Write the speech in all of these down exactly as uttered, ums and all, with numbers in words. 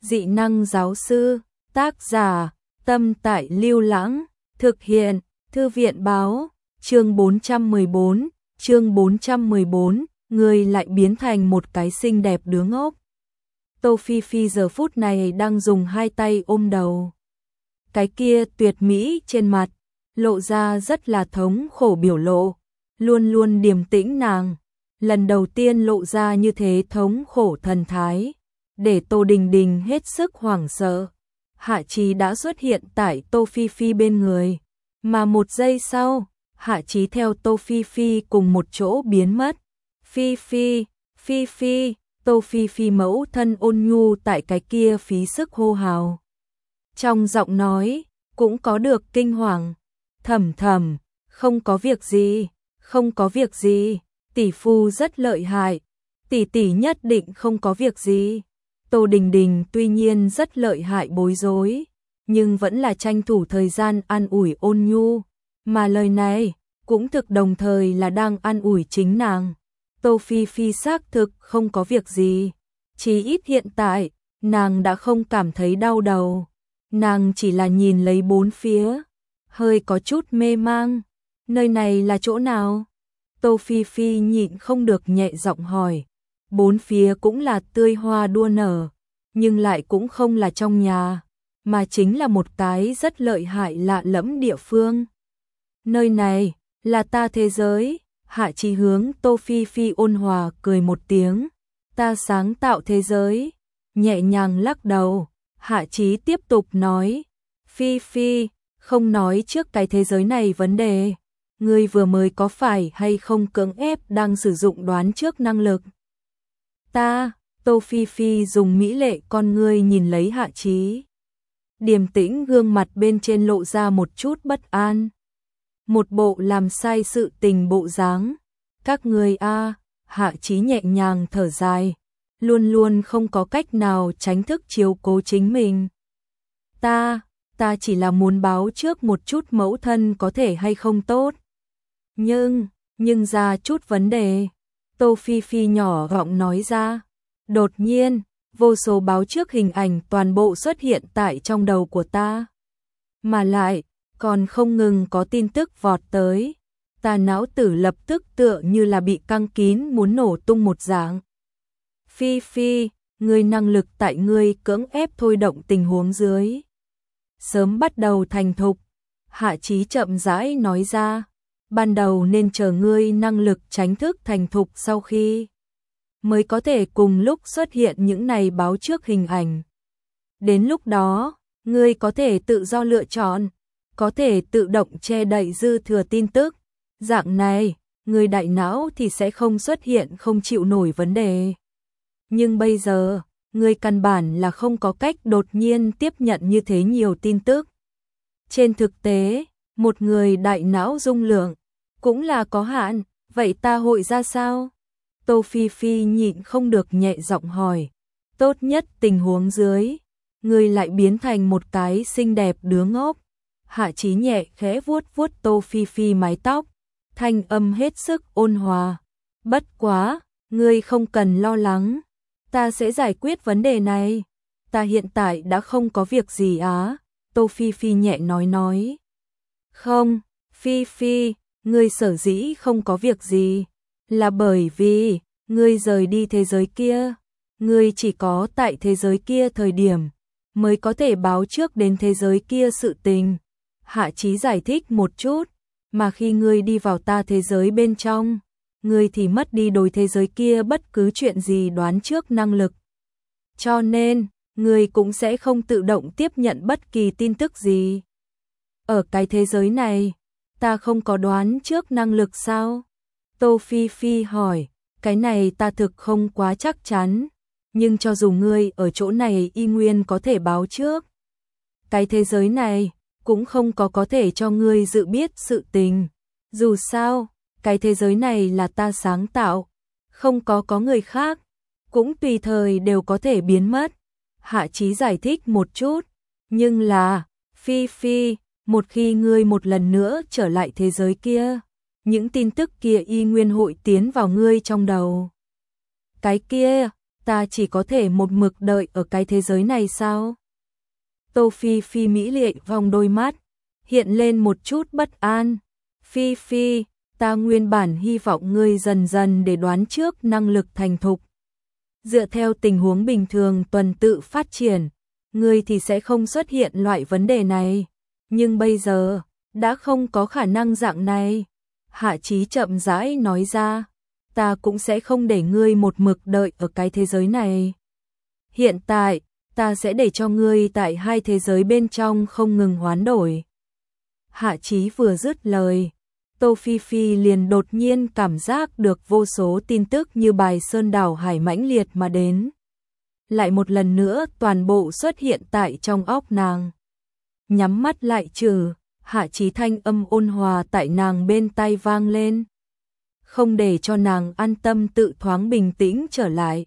Dị năng giáo sư, tác giả, Tâm Tại Lưu Lãng, thực hiện, Thư viện báo, chương bốn trăm mười bốn, chương bốn trăm mười bốn, người lại biến thành một cái xinh đẹp đứa ngốc. Tô Phi Phi giờ phút này đang dùng hai tay ôm đầu. Cái kia tuyệt mỹ trên mặt, lộ ra rất là thống khổ biểu lộ, luôn luôn điềm tĩnh nàng. Lần đầu tiên lộ ra như thế thống khổ thần thái, để Tô Đình Đình hết sức hoảng sợ. Hạ Chí đã xuất hiện tại Tô Phi Phi bên người, mà một giây sau, Hạ Chí theo Tô Phi Phi cùng một chỗ biến mất. Phi Phi, Phi Phi, Tô Phi Phi mẫu thân ôn nhu tại cái kia phí sức hô hào. Trong giọng nói, cũng có được kinh hoàng. Thầm thầm, không có việc gì, không có việc gì, tỷ phu rất lợi hại, tỷ tỷ nhất định không có việc gì. Tô Đình Đình tuy nhiên rất lợi hại bối rối, nhưng vẫn là tranh thủ thời gian an ủi ôn nhu, mà lời này cũng thực đồng thời là đang an ủi chính nàng. Tô Phi Phi xác thực không có việc gì, chỉ ít hiện tại, nàng đã không cảm thấy đau đầu, nàng chỉ là nhìn lấy bốn phía, hơi có chút mê mang. Nơi này là chỗ nào? Tô Phi Phi nhịn không được nhẹ giọng hỏi. Bốn phía cũng là tươi hoa đua nở, nhưng lại cũng không là trong nhà, mà chính là một cái rất lợi hại lạ lẫm địa phương. Nơi này là ta thế giới. Hạ Chí hướng Tô Phi Phi ôn hòa cười một tiếng. Ta sáng tạo thế giới. Nhẹ nhàng lắc đầu, Hạ Chí tiếp tục nói. Phi Phi, không nói trước cái thế giới này vấn đề. Ngươi vừa mới có phải hay không cưỡng ép đang sử dụng đoán trước năng lực? Ta, Tô Phi Phi dùng mỹ lệ con ngươi nhìn lấy Hạ Chí. Điềm tĩnh gương mặt bên trên lộ ra một chút bất an. Một bộ làm sai sự tình bộ dáng. Các ngươi a, Hạ Chí nhẹ nhàng thở dài, luôn luôn không có cách nào tránh thức chiếu cố chính mình. Ta, ta chỉ là muốn báo trước một chút mẫu thân có thể hay không tốt. Nhưng, nhưng ra chút vấn đề. Tô Phi Phi nhỏ giọng nói ra. Đột nhiên, vô số báo trước hình ảnh toàn bộ xuất hiện tại trong đầu của ta. Mà lại, còn không ngừng có tin tức vọt tới. Ta não tử lập tức tựa như là bị căng kín muốn nổ tung một dạng. Phi Phi, ngươi năng lực tại ngươi cưỡng ép thôi động tình huống dưới. Sớm bắt đầu thành thục. Hạ Chí chậm rãi nói ra. Ban đầu nên chờ ngươi năng lực tránh thức thành thục sau khi mới có thể cùng lúc xuất hiện những này báo trước hình ảnh. Đến lúc đó, ngươi có thể tự do lựa chọn, có thể tự động che đậy dư thừa tin tức. Dạng này, ngươi đại não thì sẽ không xuất hiện không chịu nổi vấn đề. Nhưng bây giờ, ngươi căn bản là không có cách đột nhiên tiếp nhận như thế nhiều tin tức. Trên thực tế, một người đại não dung lượng cũng là có hạn, vậy ta hội ra sao? Tô Phi Phi nhịn không được nhẹ giọng hỏi. Tốt nhất tình huống dưới, ngươi lại biến thành một cái xinh đẹp đứa ngốc. Hạ Chí nhẹ khẽ vuốt vuốt Tô Phi Phi mái tóc, thanh âm hết sức ôn hòa. Bất quá, ngươi không cần lo lắng, ta sẽ giải quyết vấn đề này. Ta hiện tại đã không có việc gì á. Tô Phi Phi nhẹ nói nói. Không, Phi Phi, ngươi sở dĩ không có việc gì, là bởi vì ngươi rời đi thế giới kia. Ngươi chỉ có tại thế giới kia thời điểm mới có thể báo trước đến thế giới kia sự tình. Hạ Chí giải thích một chút, mà khi ngươi đi vào ta thế giới bên trong, ngươi thì mất đi đối thế giới kia bất cứ chuyện gì đoán trước năng lực. Cho nên, ngươi cũng sẽ không tự động tiếp nhận bất kỳ tin tức gì. Ở cái thế giới này, ta không có đoán trước năng lực sao? Tô Phi Phi hỏi, cái này ta thực không quá chắc chắn, nhưng cho dù ngươi ở chỗ này y nguyên có thể báo trước. Cái thế giới này cũng không có có thể cho ngươi dự biết sự tình. Dù sao, cái thế giới này là ta sáng tạo, không có có người khác, cũng tùy thời đều có thể biến mất. Hạ Chí giải thích một chút, nhưng là, Phi Phi, một khi ngươi một lần nữa trở lại thế giới kia, những tin tức kia y nguyên hội tiến vào ngươi trong đầu. Cái kia, ta chỉ có thể một mực đợi ở cái thế giới này sao? Tô Phi Phi mỹ lệ vòng đôi mắt, hiện lên một chút bất an. Phi Phi, ta nguyên bản hy vọng ngươi dần dần để đoán trước năng lực thành thục. Dựa theo tình huống bình thường tuần tự phát triển, ngươi thì sẽ không xuất hiện loại vấn đề này. Nhưng bây giờ, đã không có khả năng dạng này. Hạ Chí chậm rãi nói ra, ta cũng sẽ không để ngươi một mực đợi ở cái thế giới này. Hiện tại, ta sẽ để cho ngươi tại hai thế giới bên trong không ngừng hoán đổi. Hạ Chí vừa dứt lời, Tô Phi Phi liền đột nhiên cảm giác được vô số tin tức như bài sơn đảo hải mãnh liệt mà đến. Lại một lần nữa toàn bộ xuất hiện tại trong óc nàng. Nhắm mắt lại trừ, Hạ Chí thanh âm ôn hòa tại nàng bên tai vang lên. Không để cho nàng an tâm tự thoáng bình tĩnh trở lại.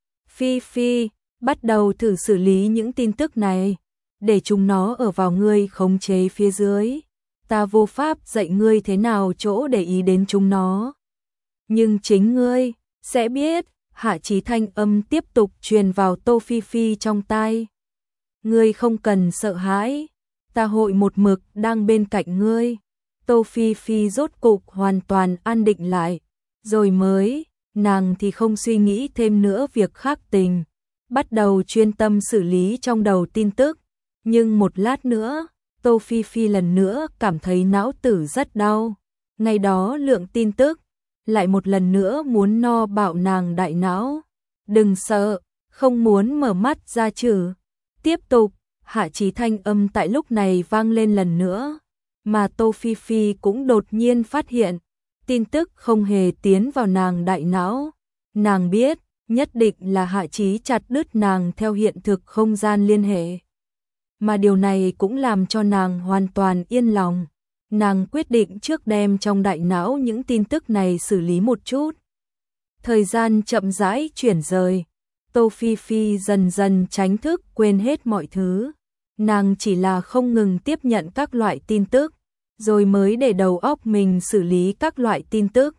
Phi Phi, bắt đầu thử xử lý những tin tức này, để chúng nó ở vào ngươi khống chế phía dưới. Ta vô pháp dạy ngươi thế nào chỗ để ý đến chúng nó. Nhưng chính ngươi sẽ biết. Hạ Chí thanh âm tiếp tục truyền vào Tô Phi Phi trong tai. Ngươi không cần sợ hãi, ta hội một mực đang bên cạnh ngươi. Tô Phi Phi rốt cục hoàn toàn an định lại, rồi mới, nàng thì không suy nghĩ thêm nữa việc khác tình, bắt đầu chuyên tâm xử lý trong đầu tin tức. Nhưng một lát nữa, Tô Phi Phi lần nữa cảm thấy não tử rất đau. Ngày đó lượng tin tức lại một lần nữa muốn no bạo nàng đại não. Đừng sợ, không muốn mở mắt ra chứ. Tiếp tục, Hạ Chí thanh âm tại lúc này vang lên lần nữa. Mà Tô Phi Phi cũng đột nhiên phát hiện, tin tức không hề tiến vào nàng đại não. Nàng biết, nhất định là Hạ Chí chặt đứt nàng theo hiện thực không gian liên hệ. Mà điều này cũng làm cho nàng hoàn toàn yên lòng. Nàng quyết định trước đem trong đại não những tin tức này xử lý một chút. Thời gian chậm rãi chuyển rời, Tô Phi Phi dần dần tránh thức quên hết mọi thứ. Nàng chỉ là không ngừng tiếp nhận các loại tin tức, rồi mới để đầu óc mình xử lý các loại tin tức.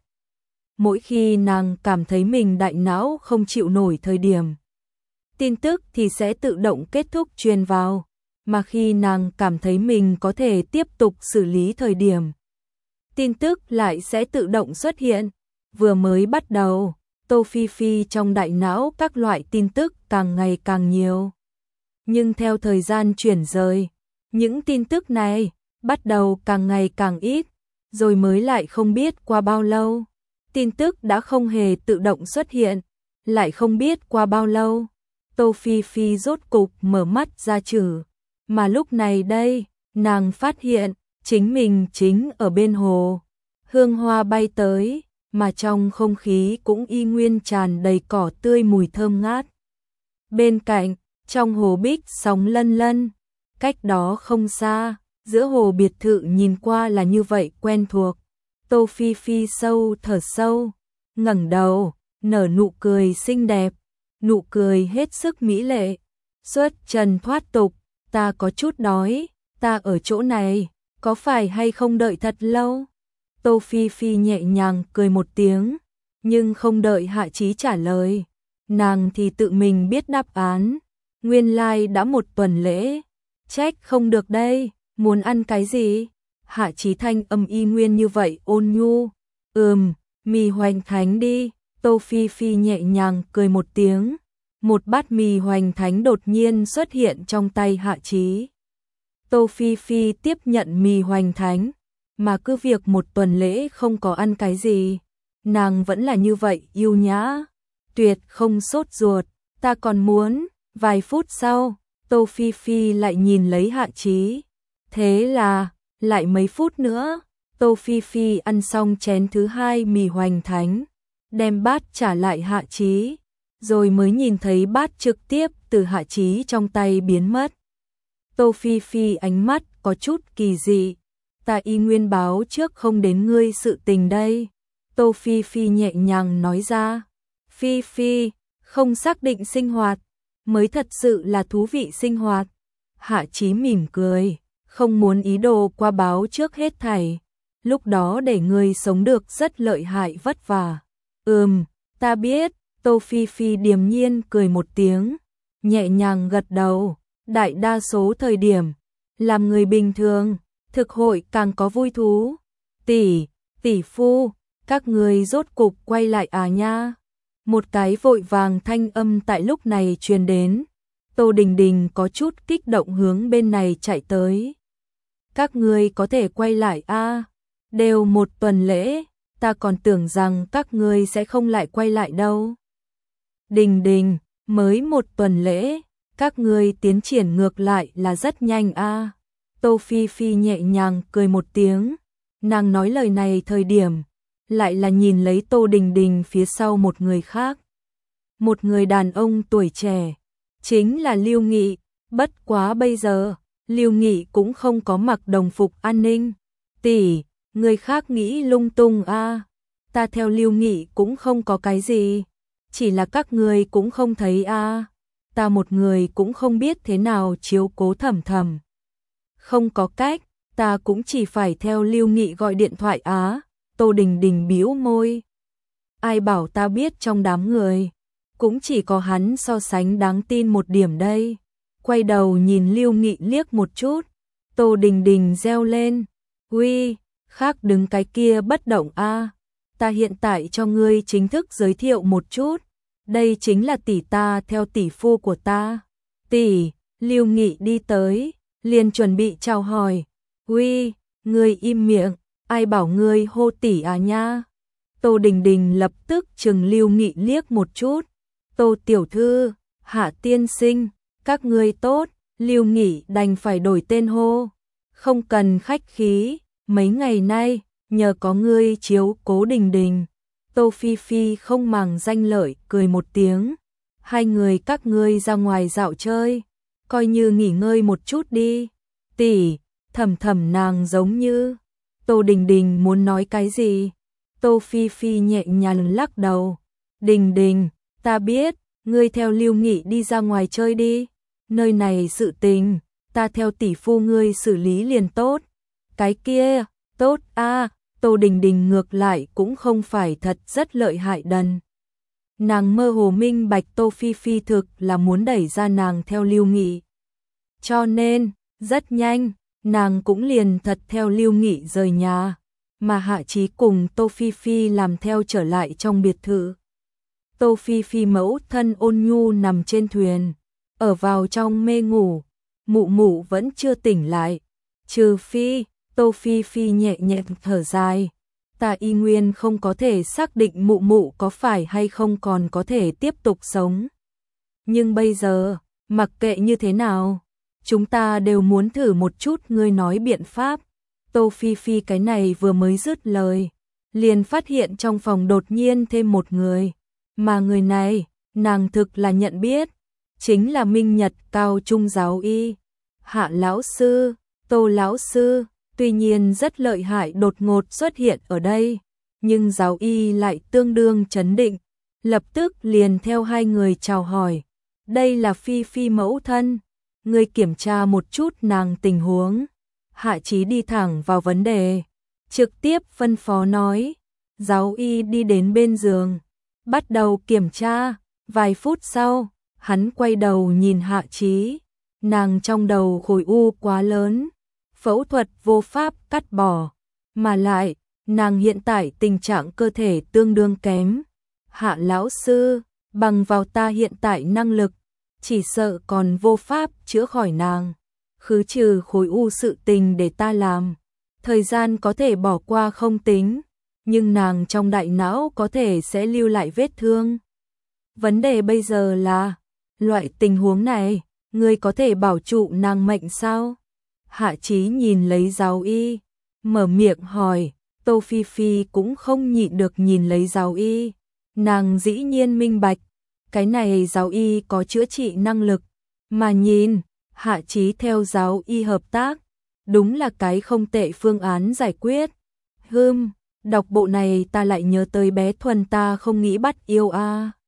Mỗi khi nàng cảm thấy mình đại não không chịu nổi thời điểm, tin tức thì sẽ tự động kết thúc truyền vào. Mà khi nàng cảm thấy mình có thể tiếp tục xử lý thời điểm, tin tức lại sẽ tự động xuất hiện. Vừa mới bắt đầu, Tô Phi Phi trong đại não các loại tin tức càng ngày càng nhiều. Nhưng theo thời gian chuyển rời, những tin tức này bắt đầu càng ngày càng ít, rồi mới lại không biết qua bao lâu, tin tức đã không hề tự động xuất hiện, lại không biết qua bao lâu, Tô Phi Phi rốt cục mở mắt ra trừ. Mà lúc này đây, nàng phát hiện, chính mình chính ở bên hồ. Hương hoa bay tới, mà trong không khí cũng y nguyên tràn đầy cỏ tươi mùi thơm ngát. Bên cạnh, trong hồ bích sóng lân lân, cách đó không xa, giữa hồ biệt thự nhìn qua là như vậy quen thuộc. Tô Phi Phi sâu thở sâu, ngẩng đầu, nở nụ cười xinh đẹp, nụ cười hết sức mỹ lệ, xuất trần thoát tục. Ta có chút đói, ta ở chỗ này, có phải hay không đợi thật lâu? Tô Phi Phi nhẹ nhàng cười một tiếng, nhưng không đợi Hạ Chí trả lời. Nàng thì tự mình biết đáp án. Nguyên lai like đã một tuần lễ. Trách không được đây, muốn ăn cái gì? Hạ Chí thanh âm y nguyên như vậy ôn nhu. Ừm, mì hoành thánh đi. Tô Phi Phi nhẹ nhàng cười một tiếng. Một bát mì hoành thánh đột nhiên xuất hiện trong tay Hạ Chí. Tô Phi Phi tiếp nhận mì hoành thánh, mà cứ việc một tuần lễ không có ăn cái gì, nàng vẫn là như vậy yêu nhã, tuyệt không sốt ruột. Ta còn muốn. Vài phút sau, Tô Phi Phi lại nhìn lấy Hạ Chí. Thế là, lại mấy phút nữa, Tô Phi Phi ăn xong chén thứ hai mì hoành thánh, đem bát trả lại Hạ Chí. Rồi mới nhìn thấy bát trực tiếp từ Hạ Chí trong tay biến mất. Tô Phi Phi ánh mắt có chút kỳ dị. Ta y nguyên báo trước không đến ngươi sự tình đây. Tô Phi Phi nhẹ nhàng nói ra. Phi Phi, không xác định sinh hoạt, mới thật sự là thú vị sinh hoạt. Hạ Chí mỉm cười, không muốn ý đồ qua báo trước hết thảy. Lúc đó để ngươi sống được rất lợi hại vất vả. Ừm, ta biết. Tô Phi Phi điềm nhiên cười một tiếng, nhẹ nhàng gật đầu. Đại đa số thời điểm, làm người bình thường, thực hội càng có vui thú. Tỷ, tỷ phu, các người rốt cục quay lại à nha. Một cái vội vàng thanh âm tại lúc này truyền đến. Tô Đình Đình có chút kích động hướng bên này chạy tới. Các người có thể quay lại a à? Đều một tuần lễ, ta còn tưởng rằng các người sẽ không lại quay lại đâu. Đình Đình, mới một tuần lễ, các người tiến triển ngược lại là rất nhanh a à? Tô Phi Phi nhẹ nhàng cười một tiếng. Nàng nói lời này thời điểm, lại là nhìn lấy Tô Đình Đình phía sau một người khác. Một người đàn ông tuổi trẻ, chính là Lưu Nghị. Bất quá bây giờ, Lưu Nghị cũng không có mặc đồng phục an ninh. Tỷ, người khác nghĩ lung tung a à? Ta theo Lưu Nghị cũng không có cái gì. Chỉ là các người cũng không thấy a à? Ta một người cũng không biết thế nào chiếu cố Thẩm Thẩm. Không có cách, ta cũng chỉ phải theo Lưu Nghị gọi điện thoại á. Tô Đình Đình bĩu môi. Ai bảo ta biết trong đám người, cũng chỉ có hắn so sánh đáng tin một điểm đây. Quay đầu nhìn Lưu Nghị liếc một chút. Tô Đình Đình reo lên. Uy, khác đứng cái kia bất động a à. Ta hiện tại cho ngươi chính thức giới thiệu một chút. Đây chính là tỷ ta theo tỷ phu của ta. Tỷ, Lưu Nghị đi tới, liền chuẩn bị chào hỏi. Uy, ngươi im miệng, ai bảo ngươi hô tỷ à nha. Tô Đình Đình lập tức chừng Lưu Nghị liếc một chút. Tô tiểu thư, Hạ tiên sinh, các ngươi tốt. Lưu Nghị đành phải đổi tên hô. Không cần khách khí, mấy ngày nay, nhờ có ngươi chiếu cố Đình Đình. Tô Phi Phi không màng danh lợi, cười một tiếng. Hai người các ngươi ra ngoài dạo chơi, coi như nghỉ ngơi một chút đi. Tỷ, Thẩm Thẩm nàng giống như. Tô Đình Đình muốn nói cái gì? Tô Phi Phi nhẹ nhàng lắc đầu. Đình Đình, ta biết, ngươi theo Lưu Nghị đi ra ngoài chơi đi. Nơi này sự tình, ta theo tỷ phu ngươi xử lý liền tốt. Cái kia, tốt a à, Tô Đình Đình ngược lại cũng không phải thật rất lợi hại đần. Nàng mơ hồ minh bạch Tô Phi Phi thực là muốn đẩy ra nàng theo Lưu Nghị. Cho nên, rất nhanh, nàng cũng liền thật theo Lưu Nghị rời nhà, mà Hạ Chí cùng Tô Phi Phi làm theo trở lại trong biệt thự. Tô Phi Phi mẫu thân Ôn Nhu nằm trên thuyền, ở vào trong mê ngủ, mụ mụ vẫn chưa tỉnh lại. Trừ phi, Tô Phi Phi nhẹ nhẹ thở dài. Ta y nguyên không có thể xác định mụ mụ có phải hay không còn có thể tiếp tục sống. Nhưng bây giờ, mặc kệ như thế nào, chúng ta đều muốn thử một chút ngươi nói biện pháp. Tô Phi Phi cái này vừa mới dứt lời, liền phát hiện trong phòng đột nhiên thêm một người. Mà người này, nàng thực là nhận biết, chính là Minh Nhật cao trung giáo y. Hạ lão sư, Tô lão sư, tuy nhiên rất lợi hại đột ngột xuất hiện ở đây, nhưng giáo y lại tương đương trấn định, lập tức liền theo hai người chào hỏi. Đây là Phi Phi mẫu thân, người kiểm tra một chút nàng tình huống. Hạ Chí đi thẳng vào vấn đề, trực tiếp phân phó nói. Giáo y đi đến bên giường, bắt đầu kiểm tra. Vài phút sau, hắn quay đầu nhìn Hạ Chí, nàng trong đầu khối u quá lớn, phẫu thuật vô pháp cắt bỏ, mà lại, nàng hiện tại tình trạng cơ thể tương đương kém. Hạ lão sư, bằng vào ta hiện tại năng lực, chỉ sợ còn vô pháp chữa khỏi nàng. Khứ trừ khối u sự tình để ta làm, thời gian có thể bỏ qua không tính, nhưng nàng trong đại não có thể sẽ lưu lại vết thương. Vấn đề bây giờ là, loại tình huống này, ngươi có thể bảo trụ nàng mệnh sao? Hạ Chí nhìn lấy giáo y, mở miệng hỏi. Tô Phi Phi cũng không nhịn được nhìn lấy giáo y. Nàng dĩ nhiên minh bạch, cái này giáo y có chữa trị năng lực, mà nhìn, Hạ Chí theo giáo y hợp tác, đúng là cái không tệ phương án giải quyết. Hừm, đọc bộ này ta lại nhớ tới bé Thuần ta không nghĩ bắt yêu a.